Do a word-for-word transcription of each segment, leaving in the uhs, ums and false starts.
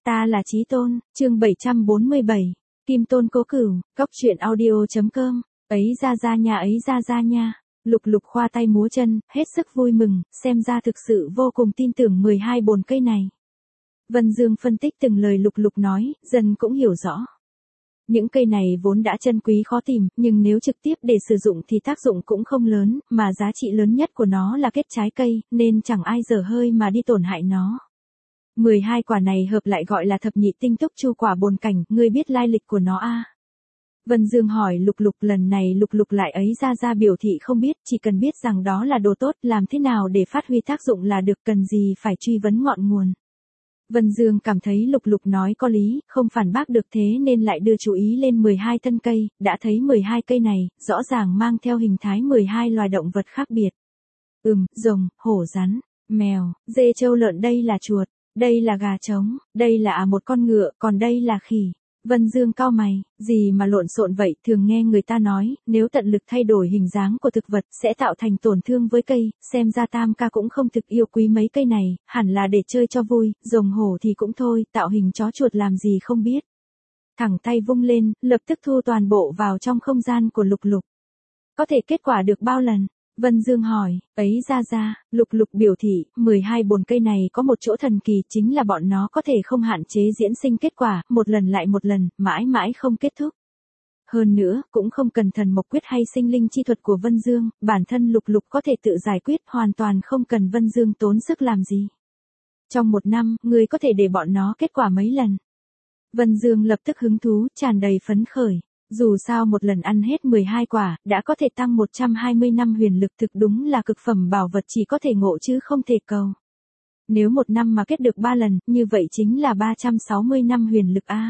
Ta là Chí Tôn, chương bảy trăm bốn mươi bảy, Kim Tôn Cố Cửu, Cốc Truyện Audio chấm com, ấy ra ra nha ấy ra ra nha. Lục Lục khoa tay múa chân, hết sức vui mừng, xem ra thực sự vô cùng tin tưởng mười hai bồn cây này. Vân Dương phân tích từng lời Lục Lục nói, dần cũng hiểu rõ. Những cây này vốn đã chân quý khó tìm, nhưng nếu trực tiếp để sử dụng thì tác dụng cũng không lớn, mà giá trị lớn nhất của nó là kết trái cây, nên chẳng ai dở hơi mà đi tổn hại nó. mười hai quả này hợp lại gọi là thập nhị tinh túc chu quả bồn cảnh, ngươi biết lai lịch của nó a? Vân Dương hỏi Lục Lục, lần này Lục Lục lại ấy ra ra biểu thị không biết, chỉ cần biết rằng đó là đồ tốt, làm thế nào để phát huy tác dụng là được, cần gì phải truy vấn ngọn nguồn. Vân Dương cảm thấy Lục Lục nói có lý, không phản bác được, thế nên lại đưa chú ý lên mười hai thân cây, đã thấy mười hai cây này, rõ ràng mang theo hình thái mười hai loài động vật khác biệt. Ừm, rồng, hổ, rắn, mèo, dê, trâu, lợn, đây là chuột, đây là gà trống, đây là à một con ngựa, còn đây là khỉ. Vân Dương cau mày, gì mà lộn xộn vậy, thường nghe người ta nói, nếu tận lực thay đổi hình dáng của thực vật sẽ tạo thành tổn thương với cây, xem ra Tam ca cũng không thực yêu quý mấy cây này, hẳn là để chơi cho vui, rồng hổ thì cũng thôi, tạo hình chó chuột làm gì không biết. Thẳng tay vung lên, lập tức thu toàn bộ vào trong không gian của Lục Lục. Có thể kết quả được bao lần? Vân Dương hỏi, ấy ra ra, Lục Lục biểu thị, mười hai bồn cây này có một chỗ thần kỳ, chính là bọn nó có thể không hạn chế diễn sinh kết quả, một lần lại một lần, mãi mãi không kết thúc. Hơn nữa, cũng không cần thần mộc quyết hay sinh linh chi thuật của Vân Dương, bản thân Lục Lục có thể tự giải quyết, hoàn toàn không cần Vân Dương tốn sức làm gì. Trong một năm, người có thể để bọn nó kết quả mấy lần? Vân Dương lập tức hứng thú, tràn đầy phấn khởi. Dù sao một lần ăn hết mười hai quả, đã có thể tăng một trăm hai mươi năm huyền lực, thực đúng là cực phẩm bảo vật, chỉ có thể ngộ chứ không thể cầu. Nếu một năm mà kết được ba lần, như vậy chính là ba trăm sáu mươi năm huyền lực A.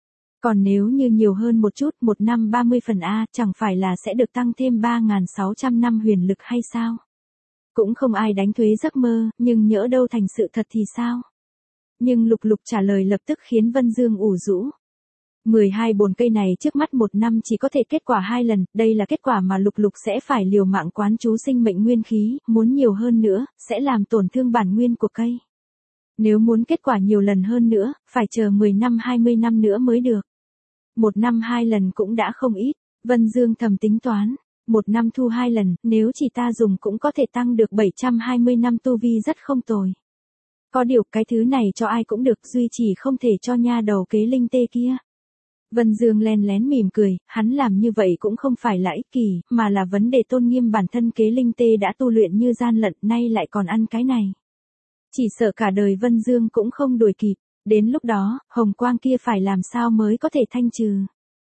Còn nếu như nhiều hơn một chút, một năm ba mươi phần A, chẳng phải là sẽ được tăng thêm ba nghìn sáu trăm năm huyền lực hay sao? Cũng không ai đánh thuế giấc mơ, nhưng nhỡ đâu thành sự thật thì sao? Nhưng Lục Lục trả lời lập tức khiến Vân Dương ủ rũ. mười hai bồn cây này trước mắt một năm chỉ có thể kết quả hai lần, đây là kết quả mà Lục Lục sẽ phải liều mạng quán chú sinh mệnh nguyên khí, muốn nhiều hơn nữa, sẽ làm tổn thương bản nguyên của cây. Nếu muốn kết quả nhiều lần hơn nữa, phải chờ mười năm hai mươi năm nữa mới được. Một năm hai lần cũng đã không ít, Vân Dương thầm tính toán, một năm thu hai lần, nếu chỉ ta dùng cũng có thể tăng được bảy trăm hai mươi năm tu vi, rất không tồi. Có điều cái thứ này cho ai cũng được, duy chỉ không thể cho nha đầu kế linh tê kia. Vân Dương len lén mỉm cười, hắn làm như vậy cũng không phải là ích kỷ, mà là vấn đề tôn nghiêm bản thân. Kế linh tê đã tu luyện như gian lận, nay lại còn ăn cái này. Chỉ sợ cả đời Vân Dương cũng không đuổi kịp, đến lúc đó, hồng quang kia phải làm sao mới có thể thanh trừ.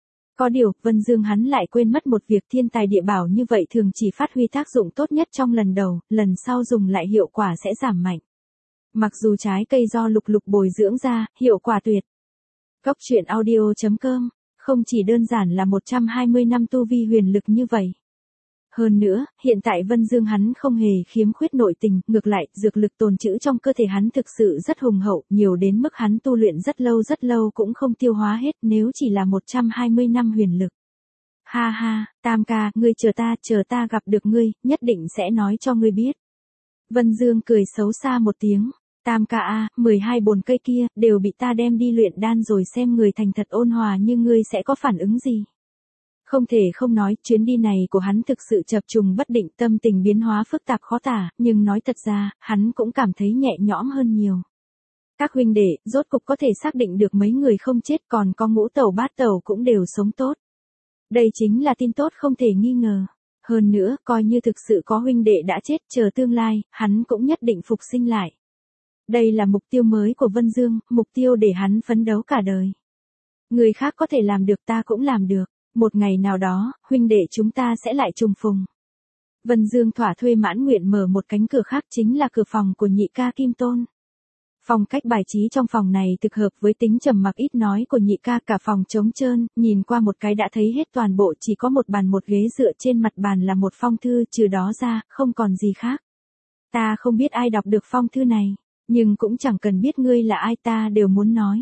Có điều, Vân Dương hắn lại quên mất một việc, thiên tài địa bảo như vậy thường chỉ phát huy tác dụng tốt nhất trong lần đầu, lần sau dùng lại hiệu quả sẽ giảm mạnh. Mặc dù trái cây do Lục Lục bồi dưỡng ra, hiệu quả tuyệt. Cốc Truyện Audio chấm com, không chỉ đơn giản là một trăm hai mươi năm tu vi huyền lực như vậy. Hơn nữa, hiện tại Vân Dương hắn không hề khiếm khuyết nội tình, ngược lại, dược lực tồn trữ trong cơ thể hắn thực sự rất hùng hậu, nhiều đến mức hắn tu luyện rất lâu rất lâu cũng không tiêu hóa hết, nếu chỉ là một trăm hai mươi năm huyền lực. Ha ha, Tam ca, ngươi chờ ta, chờ ta gặp được ngươi, nhất định sẽ nói cho ngươi biết. Vân Dương cười xấu xa một tiếng. Tam ca a, mười hai bồn cây kia, đều bị ta đem đi luyện đan rồi, xem người thành thật ôn hòa như ngươi sẽ có phản ứng gì. Không thể không nói, chuyến đi này của hắn thực sự chập trùng bất định, tâm tình biến hóa phức tạp khó tả, nhưng nói thật ra, hắn cũng cảm thấy nhẹ nhõm hơn nhiều. Các huynh đệ, rốt cục có thể xác định được mấy người không chết, còn có ngũ tẩu bát tẩu cũng đều sống tốt. Đây chính là tin tốt không thể nghi ngờ. Hơn nữa, coi như thực sự có huynh đệ đã chết, chờ tương lai, hắn cũng nhất định phục sinh lại. Đây là mục tiêu mới của Vân Dương, mục tiêu để hắn phấn đấu cả đời. Người khác có thể làm được, ta cũng làm được. Một ngày nào đó, huynh đệ chúng ta sẽ lại trùng phùng. Vân Dương thỏa thuê mãn nguyện mở một cánh cửa khác, chính là cửa phòng của nhị ca Kim Tôn. Phong cách bài trí trong phòng này thực hợp với tính trầm mặc ít nói của nhị ca, cả phòng trống trơn, nhìn qua một cái đã thấy hết toàn bộ, chỉ có một bàn một ghế, dựa trên mặt bàn là một phong thư, trừ đó ra, không còn gì khác. Ta không biết ai đọc được phong thư này. Nhưng cũng chẳng cần biết ngươi là ai, ta đều muốn nói.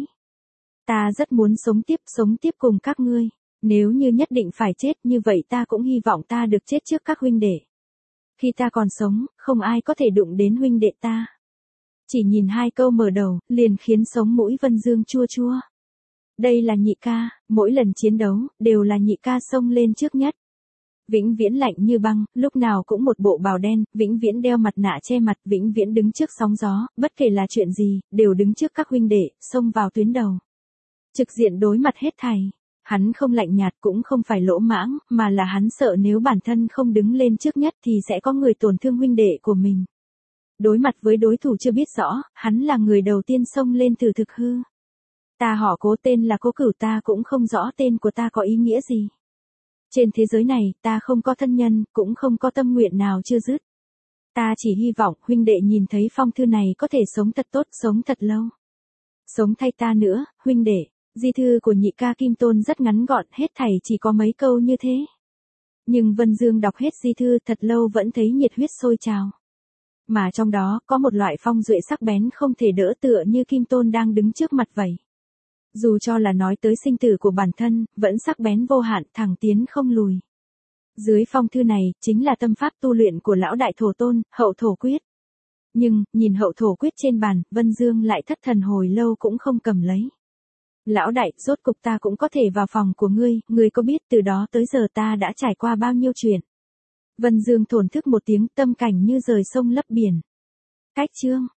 Ta rất muốn sống tiếp, sống tiếp cùng các ngươi. Nếu như nhất định phải chết, như vậy ta cũng hy vọng ta được chết trước các huynh đệ. Khi ta còn sống, không ai có thể đụng đến huynh đệ ta. Chỉ nhìn hai câu mở đầu, liền khiến sống mũi Vân Dương chua chua. Đây là nhị ca, mỗi lần chiến đấu, đều là nhị ca xông lên trước nhất. Vĩnh viễn lạnh như băng, lúc nào cũng một bộ bào đen, vĩnh viễn đeo mặt nạ che mặt, vĩnh viễn đứng trước sóng gió, bất kể là chuyện gì, đều đứng trước các huynh đệ, xông vào tuyến đầu. Trực diện đối mặt hết thảy. Hắn không lạnh nhạt cũng không phải lỗ mãng, mà là hắn sợ nếu bản thân không đứng lên trước nhất thì sẽ có người tổn thương huynh đệ của mình. Đối mặt với đối thủ chưa biết rõ, hắn là người đầu tiên xông lên thử thực hư. Ta họ Cố, tên là Cố Cửu, ta cũng không rõ tên của ta có ý nghĩa gì. Trên thế giới này, ta không có thân nhân, cũng không có tâm nguyện nào chưa dứt. Ta chỉ hy vọng huynh đệ nhìn thấy phong thư này có thể sống thật tốt, sống thật lâu. Sống thay ta nữa, huynh đệ. Di thư của nhị ca Kim Tôn rất ngắn gọn, hết thảy chỉ có mấy câu như thế. Nhưng Vân Dương đọc hết di thư thật lâu vẫn thấy nhiệt huyết sôi trào. Mà trong đó có một loại phong duệ sắc bén không thể đỡ, tựa như Kim Tôn đang đứng trước mặt vậy. Dù cho là nói tới sinh tử của bản thân, vẫn sắc bén vô hạn, thẳng tiến không lùi. Dưới phong thư này, chính là tâm pháp tu luyện của lão đại thổ tôn, hậu thổ quyết. Nhưng, nhìn hậu thổ quyết trên bàn, Vân Dương lại thất thần hồi lâu cũng không cầm lấy. Lão đại, rốt cục ta cũng có thể vào phòng của ngươi, ngươi có biết từ đó tới giờ ta đã trải qua bao nhiêu chuyện. Vân Dương thổn thức một tiếng, tâm cảnh như rời sông lấp biển. Cách chương.